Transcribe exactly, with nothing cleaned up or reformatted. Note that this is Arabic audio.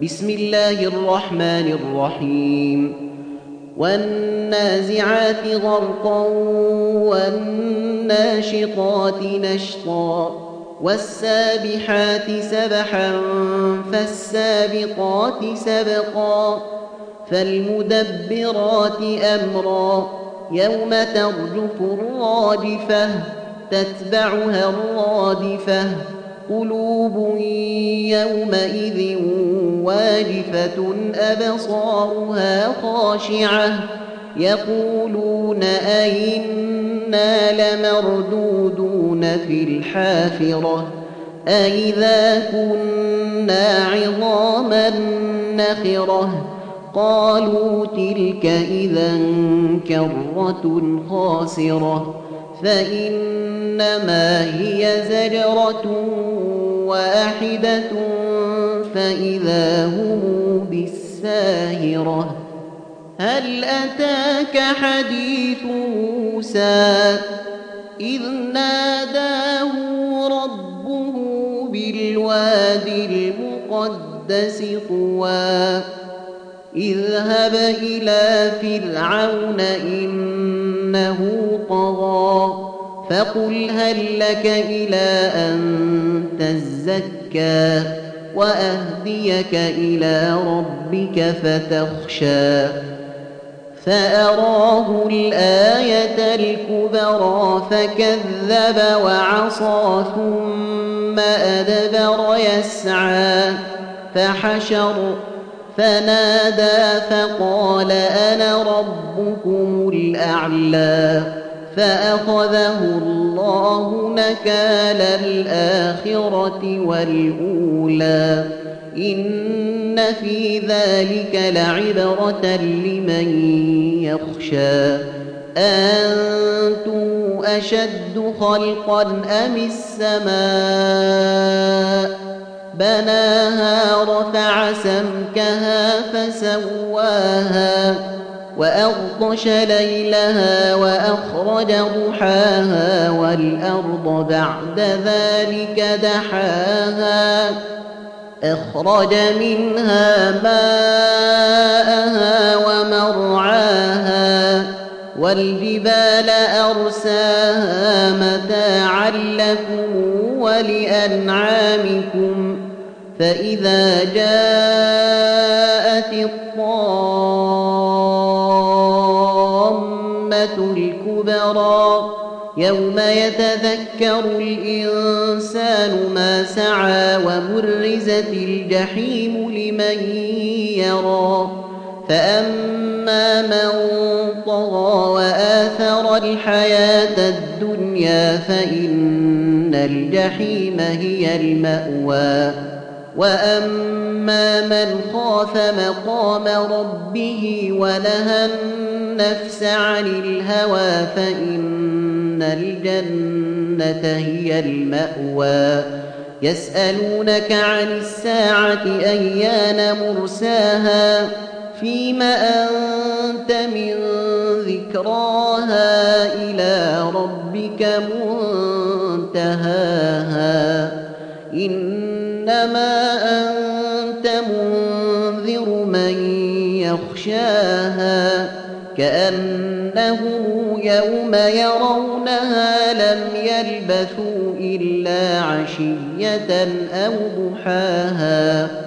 بسم الله الرحمن الرحيم والنازعات غرقا والناشطات نشطا والسابحات سبحا فالسابقات سبقا فالمدبرات أمرا يوم ترجف الراجفة تتبعها الرادفة قلوب يومئذ واجفة أبصارها خاشعة يقولون أئنا لمردودون في الحافرة أئذا كنا عظاما نخرة قالوا تلك إذا كرة خاسرة فإنما هي زجرة واحدة فإذا هم بالساهرة هل أتاك حديث موسى إذ ناداه ربه بالواد المقدس طوى اذهب إلى فرعون إنه طغى فقل هل لك إلى أن تزكى وأهديك إلى ربك فتخشى فأراه الآية الكبرى فكذب وعصى ثم أدبر يسعى فحشر فنادى فقال أنا ربكم الأعلى فأخذه الله نكال الآخرة والأولى إن في ذلك لعبرة لمن يخشى أنتم أشد خلقا أم السماء بناها رفع سمكها فسواها وأغطش ليلها وأخرج ضحاها والأرض بعد ذلك دحاها أخرج منها ماءها ومرعاها والجبال أرساها متاعا لكم ولأنعامكم فإذا جاءت الطامة الكبرى يوم يتذكر الإنسان ما سعى وبرزت الجحيم لمن يرى فأما من طغى وآثر الحياة الدنيا فإن الجحيم هي المأوى وأما من خاف مقام ربه ونهى النفس عن الهوى فإن الجنة هي المأوى يسألونك عن الساعة أيان مرساها فيم أنت من ذكراها إلى ربك منتهاها إنما أنت منذر من يخشاها كأنهم يوم يرونها لم يلبثوا إلا عشية أو ضحاها